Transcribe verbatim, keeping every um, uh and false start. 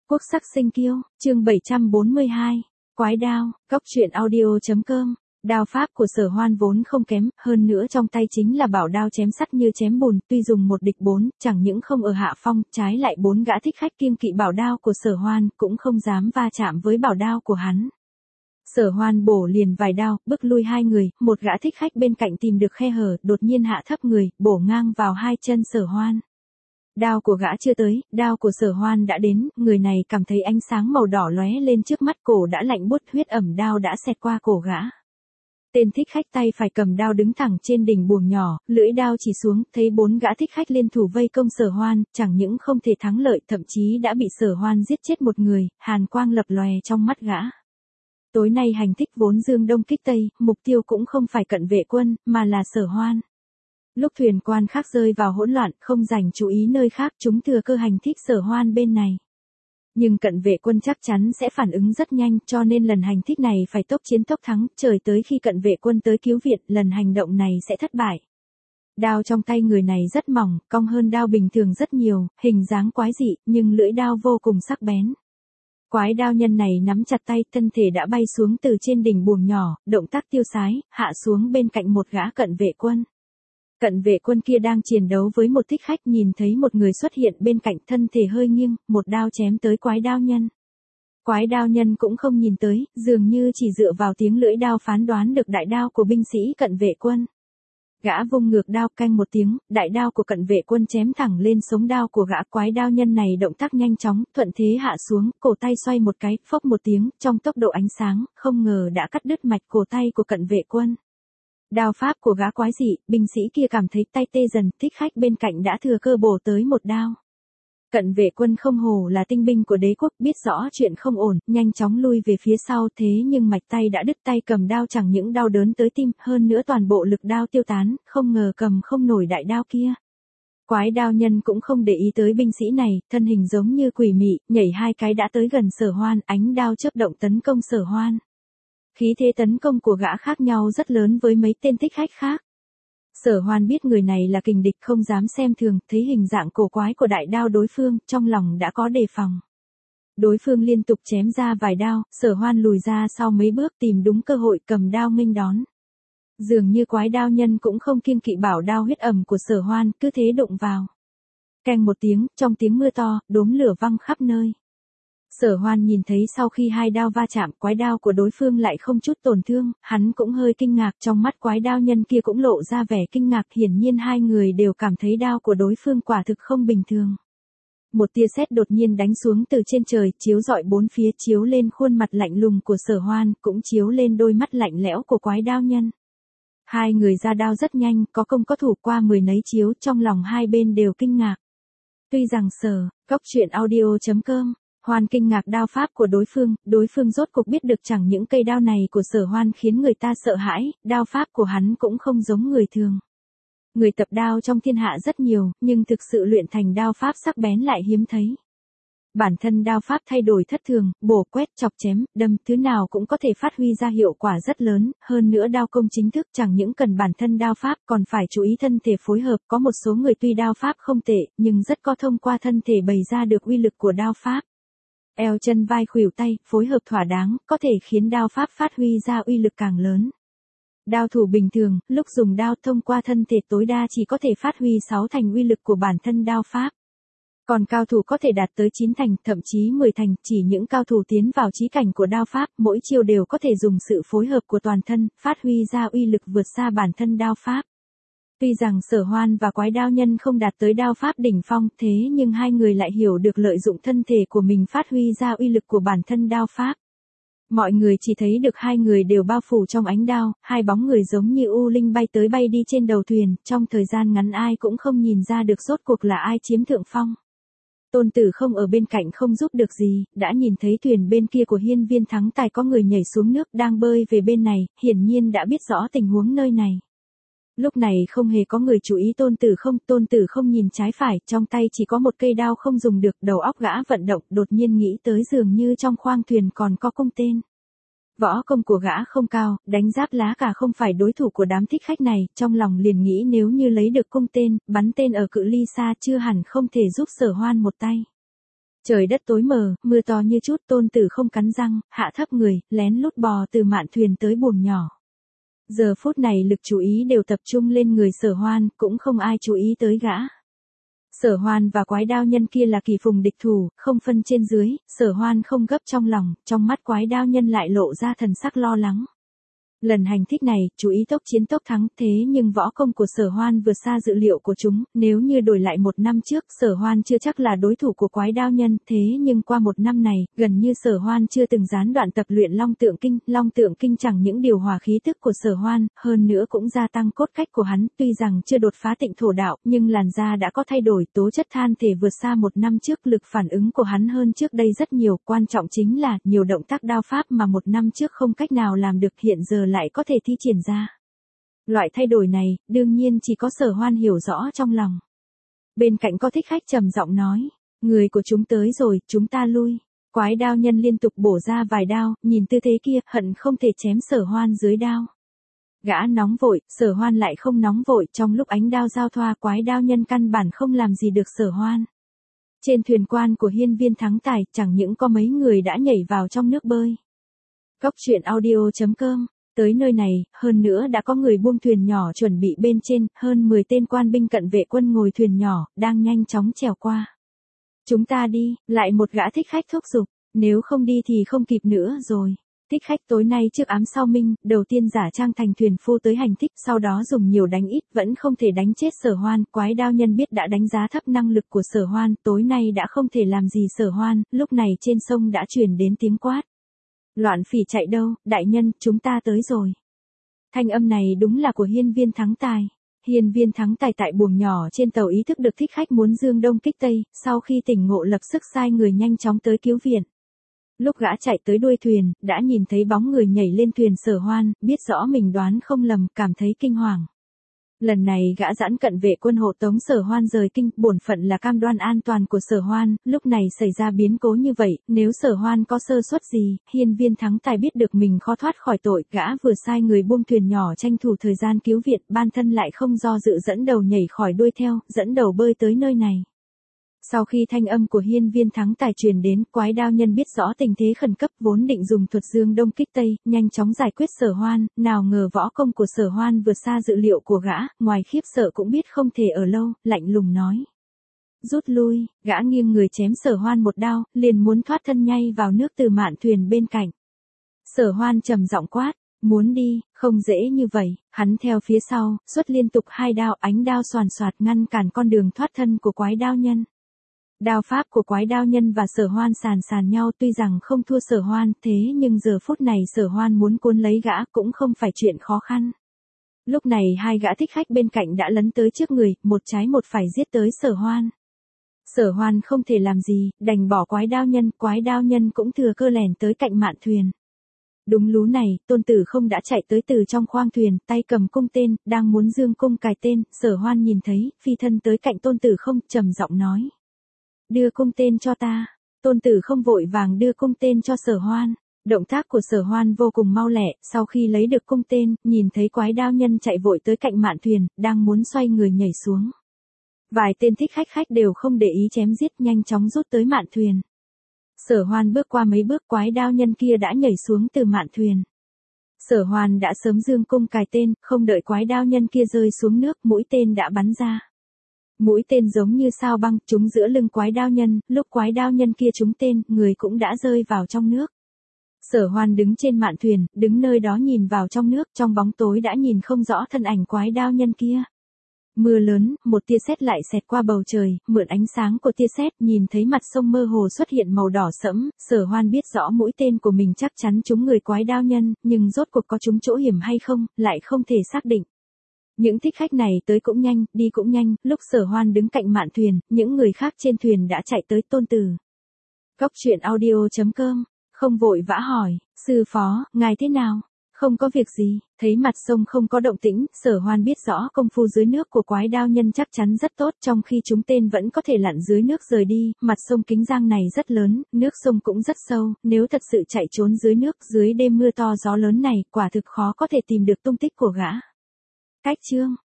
Quốc sắc sinh kiêu, chương bảy trăm bốn mươi hai, quái đao, góc truyện audio.com. Đao pháp của Sở Hoan vốn không kém, hơn nữa trong tay chính là bảo đao chém sắt như chém bùn, tuy dùng một địch bốn, chẳng những không ở hạ phong, trái lại bốn gã thích khách kiêng kỵ bảo đao của Sở Hoan, cũng không dám va chạm với bảo đao của hắn. Sở Hoan bổ liền vài đao, bức lui hai người, một gã thích khách bên cạnh tìm được khe hở, đột nhiên hạ thấp người, bổ ngang vào hai chân Sở Hoan. Đao của gã chưa tới, đao của Sở Hoan đã đến, người này cảm thấy ánh sáng màu đỏ lóe lên trước mắt, cổ đã lạnh buốt, huyết ẩm đao đã xẹt qua cổ gã. Tên thích khách tay phải cầm đao đứng thẳng trên đỉnh buồng nhỏ, lưỡi đao chỉ xuống, thấy bốn gã thích khách liên thủ vây công Sở Hoan, chẳng những không thể thắng lợi, thậm chí đã bị Sở Hoan giết chết một người, hàn quang lập lòe trong mắt gã. Tối nay hành thích vốn dương đông kích tây, mục tiêu cũng không phải cận vệ quân, mà là Sở Hoan. Lúc thuyền quan khác rơi vào hỗn loạn, không dành chú ý nơi khác, chúng thừa cơ hành thích Sở Hoan bên này. Nhưng cận vệ quân chắc chắn sẽ phản ứng rất nhanh, cho nên lần hành thích này phải tốc chiến tốc thắng, trời tới khi cận vệ quân tới cứu viện, lần hành động này sẽ thất bại. Đao trong tay người này rất mỏng, cong hơn đao bình thường rất nhiều, hình dáng quái dị, nhưng lưỡi đao vô cùng sắc bén. Quái đao nhân này nắm chặt tay, thân thể đã bay xuống từ trên đỉnh buồng nhỏ, động tác tiêu sái, hạ xuống bên cạnh một gã cận vệ quân. Cận vệ quân kia đang chiến đấu với một thích khách, nhìn thấy một người xuất hiện bên cạnh, thân thể hơi nghiêng, một đao chém tới quái đao nhân. Quái đao nhân cũng không nhìn tới, dường như chỉ dựa vào tiếng lưỡi đao phán đoán được đại đao của binh sĩ cận vệ quân. Gã vung ngược đao, canh một tiếng, đại đao của cận vệ quân chém thẳng lên sống đao của gã. Quái đao nhân này động tác nhanh chóng, thuận thế hạ xuống, cổ tay xoay một cái, phốc một tiếng, trong tốc độ ánh sáng, không ngờ đã cắt đứt mạch cổ tay của cận vệ quân. Đao pháp của gã quái dị, binh sĩ kia cảm thấy tay tê dần, thích khách bên cạnh đã thừa cơ bổ tới một đao. Cận vệ quân không hổ là tinh binh của đế quốc, biết rõ chuyện không ổn, nhanh chóng lui về phía sau, thế nhưng mạch tay đã đứt, tay cầm đao chẳng những đau đớn tới tim, hơn nữa toàn bộ lực đao tiêu tán, không ngờ cầm không nổi đại đao kia. Quái đao nhân cũng không để ý tới binh sĩ này, thân hình giống như quỷ mị, nhảy hai cái đã tới gần Sở Hoan, ánh đao chớp động tấn công Sở Hoan. Khí thế tấn công của gã khác nhau rất lớn với mấy tên thích khách khác. Sở Hoan biết người này là kình địch, không dám xem thường, thấy hình dạng cổ quái của đại đao đối phương, trong lòng đã có đề phòng. Đối phương liên tục chém ra vài đao, Sở Hoan lùi ra sau mấy bước, tìm đúng cơ hội cầm đao nghênh đón. Dường như quái đao nhân cũng không kiêng kỵ bảo đao huyết ẩm của Sở Hoan, cứ thế đụng vào. Keng một tiếng, trong tiếng mưa to, đốm lửa văng khắp nơi. Sở Hoan nhìn thấy sau khi hai đao va chạm, quái đao của đối phương lại không chút tổn thương, hắn cũng hơi kinh ngạc, trong mắt quái đao nhân kia cũng lộ ra vẻ kinh ngạc, hiển nhiên hai người đều cảm thấy đao của đối phương quả thực không bình thường. Một tia sét đột nhiên đánh xuống từ trên trời, chiếu rọi bốn phía, chiếu lên khuôn mặt lạnh lùng của Sở Hoan, cũng chiếu lên đôi mắt lạnh lẽo của quái đao nhân. Hai người ra đao rất nhanh, có công có thủ, qua mười nấy chiếu, trong lòng hai bên đều kinh ngạc. Tuy rằng Sở, góc truyện audio.com, Hoan kinh ngạc đao pháp của đối phương, đối phương rốt cục biết được chẳng những cây đao này của Sở Hoan khiến người ta sợ hãi, đao pháp của hắn cũng không giống người thường. Người tập đao trong thiên hạ rất nhiều, nhưng thực sự luyện thành đao pháp sắc bén lại hiếm thấy. Bản thân đao pháp thay đổi thất thường, bổ quét, chọc chém, đâm, thứ nào cũng có thể phát huy ra hiệu quả rất lớn, hơn nữa đao công chính thức chẳng những cần bản thân đao pháp còn phải chú ý thân thể phối hợp, có một số người tuy đao pháp không tệ, nhưng rất có thông qua thân thể bày ra được uy lực của đao pháp. Eo chân vai khuỷu tay, phối hợp thỏa đáng, có thể khiến đao pháp phát huy ra uy lực càng lớn. Đao thủ bình thường, lúc dùng đao thông qua thân thể tối đa chỉ có thể phát huy sáu thành uy lực của bản thân đao pháp. Còn cao thủ có thể đạt tới chín thành, thậm chí mười thành, chỉ những cao thủ tiến vào chí cảnh của đao pháp, mỗi chiêu đều có thể dùng sự phối hợp của toàn thân, phát huy ra uy lực vượt xa bản thân đao pháp. Tuy rằng Sở Hoan và quái đao nhân không đạt tới đao pháp đỉnh phong, thế nhưng hai người lại hiểu được lợi dụng thân thể của mình phát huy ra uy lực của bản thân đao pháp. Mọi người chỉ thấy được hai người đều bao phủ trong ánh đao, hai bóng người giống như u linh bay tới bay đi trên đầu thuyền, trong thời gian ngắn ai cũng không nhìn ra được rốt cuộc là ai chiếm thượng phong. Tôn Tử không ở bên cạnh không giúp được gì, đã nhìn thấy thuyền bên kia của hiên viên thắng tài có người nhảy xuống nước đang bơi về bên này, hiển nhiên đã biết rõ tình huống nơi này. Lúc này không hề có người chú ý Tôn Tử không, Tôn Tử không nhìn trái phải, trong tay chỉ có một cây đao không dùng được, đầu óc gã vận động, đột nhiên nghĩ tới dường như trong khoang thuyền còn có cung tên. Võ công của gã không cao, đánh giáp lá cả không phải đối thủ của đám thích khách này, trong lòng liền nghĩ nếu như lấy được cung tên, bắn tên ở cự ly xa chưa hẳn không thể giúp Sở Hoan một tay. Trời đất tối mờ, mưa to như chút, tôn tử không cắn răng, hạ thấp người, lén lút bò từ mạn thuyền tới buồng nhỏ. Giờ phút này lực chú ý đều tập trung lên người Sở Hoan, cũng không ai chú ý tới gã. Sở Hoan và quái đao nhân kia là kỳ phùng địch thủ, không phân trên dưới, Sở Hoan không gấp trong lòng, trong mắt quái đao nhân lại lộ ra thần sắc lo lắng. Lần hành thích này, chú ý tốc chiến tốc thắng, thế nhưng võ công của Sở Hoan vượt xa dự liệu của chúng, nếu như đổi lại một năm trước, Sở Hoan chưa chắc là đối thủ của quái đao nhân, thế nhưng qua một năm này, gần như Sở Hoan chưa từng gián đoạn tập luyện Long Tượng Kinh, Long Tượng Kinh chẳng những điều hòa khí tức của Sở Hoan, hơn nữa cũng gia tăng cốt cách của hắn, tuy rằng chưa đột phá tịnh thổ đạo, nhưng làn da đã có thay đổi, tố chất than thể vượt xa một năm trước, lực phản ứng của hắn hơn trước đây rất nhiều, quan trọng chính là, nhiều động tác đao pháp mà một năm trước không cách nào làm được hiện giờ lại có thể thi triển ra. Loại thay đổi này, đương nhiên chỉ có Sở Hoan hiểu rõ trong lòng. Bên cạnh có thích khách trầm giọng nói, người của chúng tới rồi, chúng ta lui. Quái đao nhân liên tục bổ ra vài đao, nhìn tư thế kia, hận không thể chém Sở Hoan dưới đao. Gã nóng vội, Sở Hoan lại không nóng vội, trong lúc ánh đao giao thoa, quái đao nhân căn bản không làm gì được Sở Hoan. Trên thuyền quan của hiên viên thắng tài, chẳng những có mấy người đã nhảy vào trong nước bơi. Cốc truyện audio chấm com. Tới nơi này, hơn nữa đã có người buông thuyền nhỏ chuẩn bị bên trên, hơn mười tên quan binh cận vệ quân ngồi thuyền nhỏ, đang nhanh chóng trèo qua. Chúng ta đi, lại một gã thích khách thúc giục, nếu không đi thì không kịp nữa rồi. Thích khách tối nay trước ám sau minh, đầu tiên giả trang thành thuyền phu tới hành thích, sau đó dùng nhiều đánh ít, vẫn không thể đánh chết Sở Hoan, quái đao nhân biết đã đánh giá thấp năng lực của Sở Hoan, tối nay đã không thể làm gì Sở Hoan, lúc này trên sông đã truyền đến tiếng quát. Loạn phỉ chạy đâu, đại nhân, chúng ta tới rồi. Thanh âm này đúng là của hiên viên thắng tài. Hiên viên thắng tài tại buồng nhỏ trên tàu ý thức được thích khách muốn dương đông kích tây, sau khi tỉnh ngộ lập sức sai người nhanh chóng tới cứu viện. Lúc gã chạy tới đuôi thuyền, đã nhìn thấy bóng người nhảy lên thuyền Sở Hoan, biết rõ mình đoán không lầm, cảm thấy kinh hoàng. Lần này gã giãn cận vệ quân hộ tống Sở Hoan rời kinh, bổn phận là cam đoan an toàn của Sở Hoan, lúc này xảy ra biến cố như vậy, nếu Sở Hoan có sơ suất gì, hiên viên thắng tài biết được mình khó thoát khỏi tội, gã vừa sai người buông thuyền nhỏ tranh thủ thời gian cứu viện, ban thân lại không do dự dẫn đầu nhảy khỏi đuôi theo, dẫn đầu bơi tới nơi này. Sau khi thanh âm của hiên viên thắng tài truyền đến, quái đao nhân biết rõ tình thế khẩn cấp vốn định dùng thuật dương đông kích tây, nhanh chóng giải quyết Sở Hoan, nào ngờ võ công của Sở Hoan vượt xa dự liệu của gã, ngoài khiếp sợ cũng biết không thể ở lâu, lạnh lùng nói. Rút lui, gã nghiêng người chém Sở Hoan một đao, liền muốn thoát thân nhay vào nước từ mạn thuyền bên cạnh. Sở Hoan trầm giọng quát, muốn đi, không dễ như vậy, hắn theo phía sau, xuất liên tục hai đao, ánh đao xoàn xoạt ngăn cản con đường thoát thân của quái đao nhân. Đao pháp của quái đao nhân và Sở Hoan sàn sàn nhau, tuy rằng không thua Sở Hoan, thế nhưng giờ phút này Sở Hoan muốn cuốn lấy gã cũng không phải chuyện khó khăn. Lúc này hai gã thích khách bên cạnh đã lấn tới trước người, một trái một phải giết tới Sở Hoan. Sở Hoan không thể làm gì, đành bỏ quái đao nhân, quái đao nhân cũng thừa cơ lèn tới cạnh mạn thuyền. Đúng lú này, Tôn Tử Không đã chạy tới từ trong khoang thuyền, tay cầm cung tên, đang muốn dương cung cài tên, Sở Hoan nhìn thấy, phi thân tới cạnh Tôn Tử Không, trầm giọng nói. Đưa cung tên cho ta. Tôn Tử Không vội vàng đưa cung tên cho Sở Hoan. Động tác của Sở Hoan vô cùng mau lẹ, sau khi lấy được cung tên, nhìn thấy quái đao nhân chạy vội tới cạnh mạn thuyền, đang muốn xoay người nhảy xuống. Vài tên thích khách khách đều không để ý chém giết, nhanh chóng rút tới mạn thuyền. Sở Hoan bước qua mấy bước, quái đao nhân kia đã nhảy xuống từ mạn thuyền. Sở Hoan đã sớm dương cung cài tên, không đợi quái đao nhân kia rơi xuống nước, mũi tên đã bắn ra. Mũi tên giống như sao băng, trúng giữa lưng quái đao nhân, lúc quái đao nhân kia trúng tên, người cũng đã rơi vào trong nước. Sở Hoan đứng trên mạn thuyền, đứng nơi đó nhìn vào trong nước, trong bóng tối đã nhìn không rõ thân ảnh quái đao nhân kia. Mưa lớn, một tia sét lại xẹt qua bầu trời, mượn ánh sáng của tia sét, nhìn thấy mặt sông mơ hồ xuất hiện màu đỏ sẫm, Sở Hoan biết rõ mũi tên của mình chắc chắn trúng người quái đao nhân, nhưng rốt cuộc có trúng chỗ hiểm hay không, lại không thể xác định. Những thích khách này tới cũng nhanh, đi cũng nhanh, lúc Sở Hoan đứng cạnh mạn thuyền, những người khác trên thuyền đã chạy tới Tôn Tử. Cốc truyện audio chấm com, không vội vã hỏi, sư phó, ngài thế nào? Không có việc gì, thấy mặt sông không có động tĩnh, Sở Hoan biết rõ công phu dưới nước của quái đao nhân chắc chắn rất tốt, trong khi chúng tên vẫn có thể lặn dưới nước rời đi, mặt sông Kính Giang này rất lớn, nước sông cũng rất sâu, nếu thật sự chạy trốn dưới nước, dưới đêm mưa to gió lớn này, quả thực khó có thể tìm được tung tích của gã. Cách chương